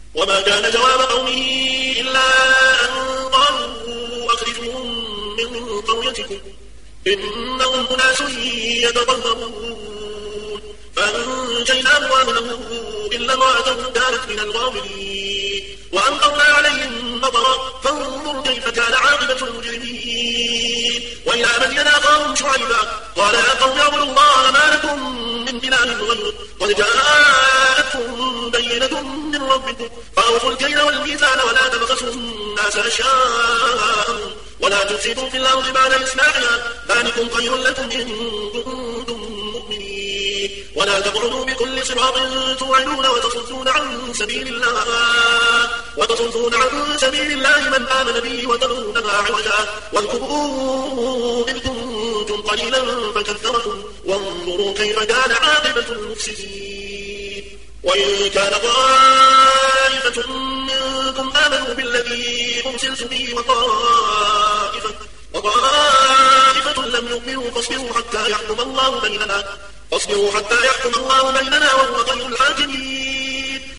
وما كان جواب قومه إلا أن قالوا أخرجوهم من قريتكم إنهم أناس يتطهرون فأنجيناه وأهله إلا امرأته كانت من الغابرين وأمطرنا عليهم مطرا فانظر كيف كان عاقبة المجرمين. وإلى مدين أخاهم شعيبا قال يا قوم اعبدوا الله ما لكم من إله غيره قد جاءتكم بينة من ربكم فأوفوا الكيل والميزان ولا تبخسوا الناس أشياءهم ولا تفسدوا في الأرض بعد إصلاحها ذلكم خير لكم إن كنتم مؤمنين. ولا تقعدوا بكل صراط توعدون وتصدون عن سبيل الله من آمن به وتبغونها عوجا واذكروا إذ كنتم قليلا فكثركم وانظروا كيف كان عاقبة المفسدين. وإن كان طائفة منكم آمنوا بالذي أرسلت به وطائفة لم يؤمنوا فاصبروا حتى يحكم الله بيننا وهو خير الحاكمين.